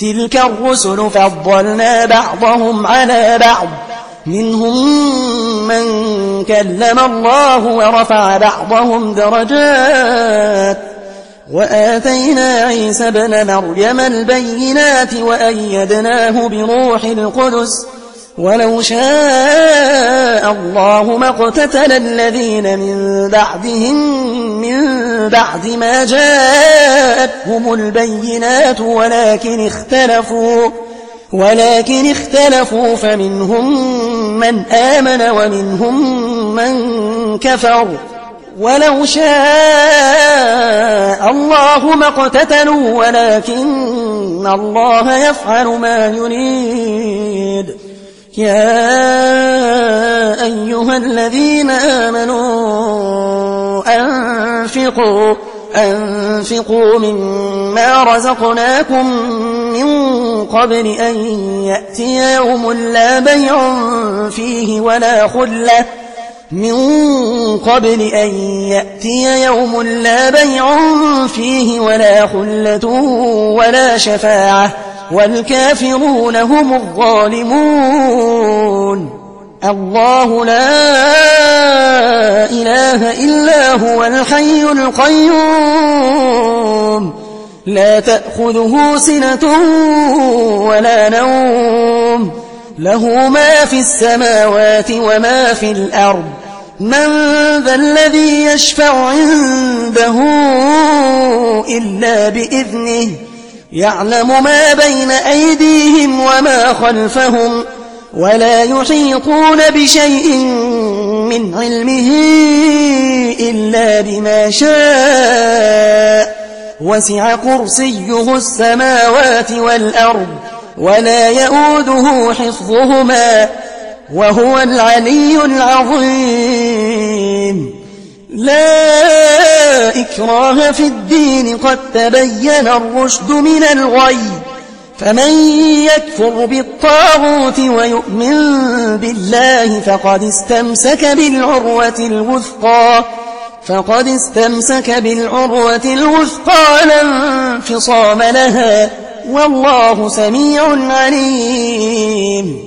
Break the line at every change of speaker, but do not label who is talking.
تلك الرسل فضلنا بعضهم على بعض منهم من كلم الله ورفع بعضهم درجات وآتينا عيسى ابن مريم البينات وأيدناه بروح القدس ولو شاء الله ما اقتتل الذين من بعدهم من بعد ما جاءتهم البينات ولكن اختلفوا فمنهم من آمن ومنهم من كفر ولو شاء الله ما اقتتلوا ولكن الله يفعل ما يريد يا أيها الذين آمنوا أنفقوا مما رزقناكم من قبل أن يأتي يوم لا بيع فيه ولا خلة ولا شفاعة والكافرون هم الظالمون الله لا إله إلا هو الحي القيوم لا تأخذه سنة ولا نوم له ما في السماوات وما في الأرض من ذا الذي يشفع عنده إلا بإذنه يعلم ما بين أيديهم وما خلفهم ولا يحيطون بشيء من علمه إلا بما شاء وسع كرسيه السماوات والأرض ولا يؤوده حفظهما وهو العلي العظيم لا إكراه في الدين قد تبين الرشد من الغي فمن يكفر بالطاغوت ويؤمن بالله فقد استمسك بالعروة الوثقى لا انفصام لها والله سميع عليم